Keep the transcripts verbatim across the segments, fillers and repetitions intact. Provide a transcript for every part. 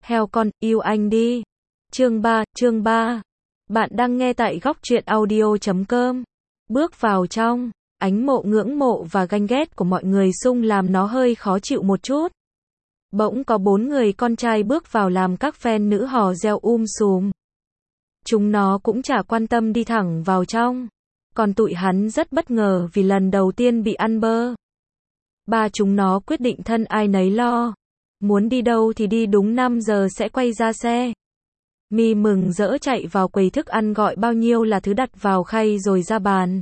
Heo con, yêu anh đi. Chương ba, chương ba. Bạn đang nghe tại góc truyện audio chấm com. Bước vào trong, ánh mộ ngưỡng mộ và ganh ghét của mọi người xung làm nó hơi khó chịu một chút. Bỗng có bốn người con trai bước vào làm các fan nữ hò reo um sùm. Chúng nó cũng chả quan tâm đi thẳng vào trong. Còn tụi hắn rất bất ngờ vì lần đầu tiên bị ăn bơ. Ba chúng nó quyết định thân ai nấy lo. Muốn đi đâu thì đi, đúng năm giờ sẽ quay ra xe. My mừng rỡ chạy vào quầy thức ăn gọi bao nhiêu là thứ đặt vào khay rồi ra bàn.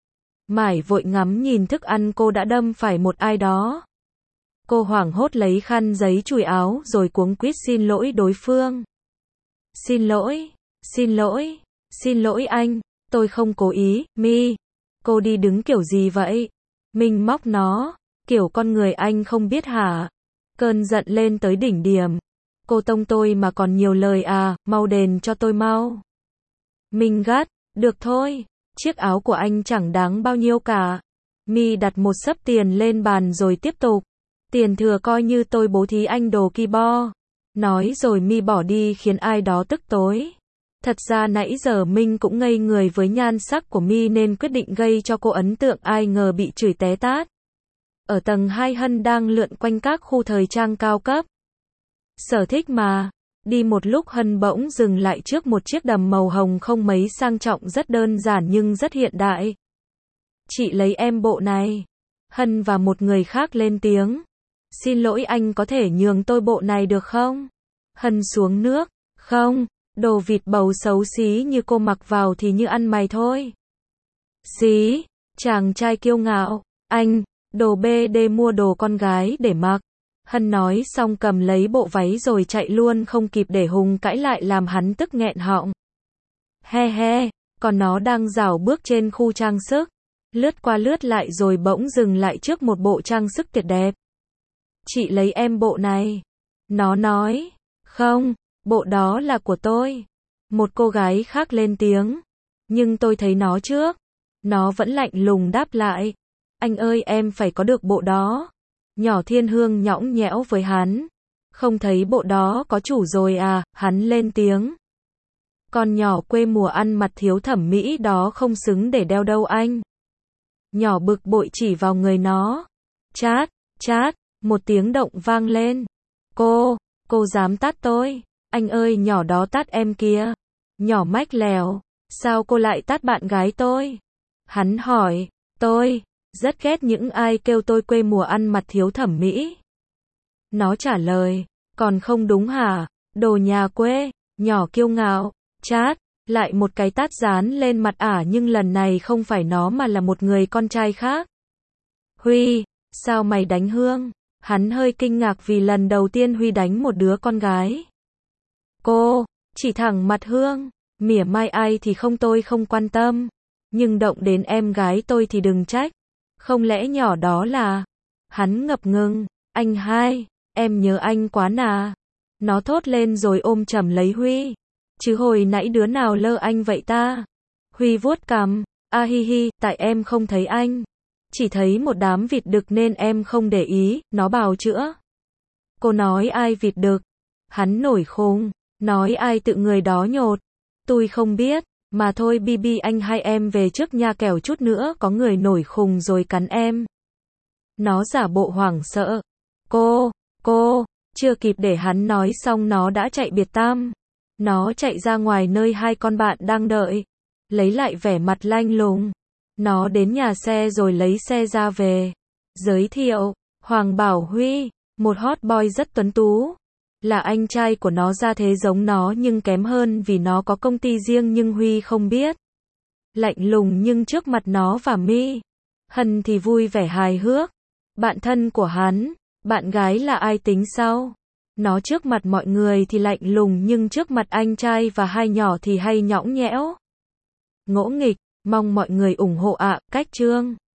Mải vội ngắm nhìn thức ăn cô đã đâm phải một ai đó. Cô hoảng hốt lấy khăn giấy chùi áo rồi cuống quýt xin lỗi đối phương. Xin lỗi, xin lỗi, xin lỗi anh, tôi không cố ý. My, cô đi đứng kiểu gì vậy? Mình móc nó, kiểu con người anh không biết hả? Cơn giận lên tới đỉnh điểm. Cô tông tôi mà còn nhiều lời à, mau đền cho tôi mau. Mình gắt, được thôi, chiếc áo của anh chẳng đáng bao nhiêu cả. My đặt một xấp tiền lên bàn rồi tiếp tục. Tiền thừa coi như tôi bố thí anh đồ ki bo. Nói rồi My bỏ đi khiến ai đó tức tối. Thật ra nãy giờ Minh cũng ngây người với nhan sắc của My nên quyết định gây cho cô ấn tượng, ai ngờ bị chửi té tát. Ở tầng hai Hân đang lượn quanh các khu thời trang cao cấp. Sở thích mà. Đi một lúc Hân bỗng dừng lại trước một chiếc đầm màu hồng không mấy sang trọng, rất đơn giản nhưng rất hiện đại. Chị lấy em bộ này. Hân và một người khác lên tiếng. Xin lỗi anh, có thể nhường tôi bộ này được không? Hân xuống nước. Không, đồ vịt bầu xấu xí như cô mặc vào thì như ăn mày thôi. Xí, chàng trai kiêu ngạo. Anh, đồ bê đê mua đồ con gái để mặc. Hân nói xong cầm lấy bộ váy rồi chạy luôn, không kịp để Hùng cãi lại làm hắn tức nghẹn họng. He he, còn nó đang rảo bước trên khu trang sức. Lướt qua lướt lại rồi bỗng dừng lại trước một bộ trang sức tuyệt đẹp. Chị lấy em bộ này. Nó nói. Không, bộ đó là của tôi. Một cô gái khác lên tiếng. Nhưng tôi thấy nó trước. Nó vẫn lạnh lùng đáp lại. Anh ơi, em phải có được bộ đó. Nhỏ Thiên Hương nhõng nhẽo với hắn. Không thấy bộ đó có chủ rồi à, hắn lên tiếng. Con nhỏ quê mùa ăn mặc thiếu thẩm mỹ đó không xứng để đeo đâu anh. Nhỏ bực bội chỉ vào người nó. Chát, chát, một tiếng động vang lên. Cô, cô dám tát tôi. Anh ơi, nhỏ đó tát em kìa. Nhỏ mách lèo. Sao cô lại tát bạn gái tôi? Hắn hỏi. Tôi rất ghét những ai kêu tôi quê mùa ăn mặc thiếu thẩm mỹ. Nó trả lời. Còn không đúng hả? Đồ nhà quê. Nhỏ kiêu ngạo. Chát, lại một cái tát dán lên mặt ả, nhưng lần này không phải nó mà là một người con trai khác. Huy, sao mày đánh Hương? Hắn hơi kinh ngạc vì lần đầu tiên Huy đánh một đứa con gái. Cô, chỉ thẳng mặt Hương. Mỉa mai ai thì không, tôi không quan tâm. Nhưng động đến em gái tôi thì đừng trách. Không lẽ nhỏ đó là... Hắn ngập ngừng. Anh hai, em nhớ anh quá nà. Nó thốt lên rồi ôm chầm lấy Huy. Chứ hồi nãy đứa nào lơ anh vậy ta? Huy vuốt cằm. A hi hi, tại em không thấy anh. Chỉ thấy một đám vịt đực nên em không để ý, nó bào chữa. Cô nói ai vịt đực? Hắn nổi khùng. Nói ai tự người đó nhột. Tôi không biết. Mà thôi Bibi, anh hai em về trước nha, kẻo chút nữa có người nổi khùng rồi cắn em. Nó giả bộ hoảng sợ. Cô, cô, chưa kịp để hắn nói xong nó đã chạy biệt tam. Nó chạy ra ngoài nơi hai con bạn đang đợi. Lấy lại vẻ mặt lanh lùng. Nó đến nhà xe rồi lấy xe ra về. Giới thiệu, Hoàng Bảo Huy, một hot boy rất tuấn tú. Là anh trai của nó, ra thế giống nó nhưng kém hơn vì nó có công ty riêng nhưng Huy không biết. Lạnh lùng nhưng trước mặt nó và My. Hân thì vui vẻ hài hước. Bạn thân của hắn, bạn gái là ai tính sau. Nó trước mặt mọi người thì lạnh lùng nhưng trước mặt anh trai và hai nhỏ thì hay nhõng nhẽo. Ngỗ nghịch, mong mọi người ủng hộ ạ. Cách chương.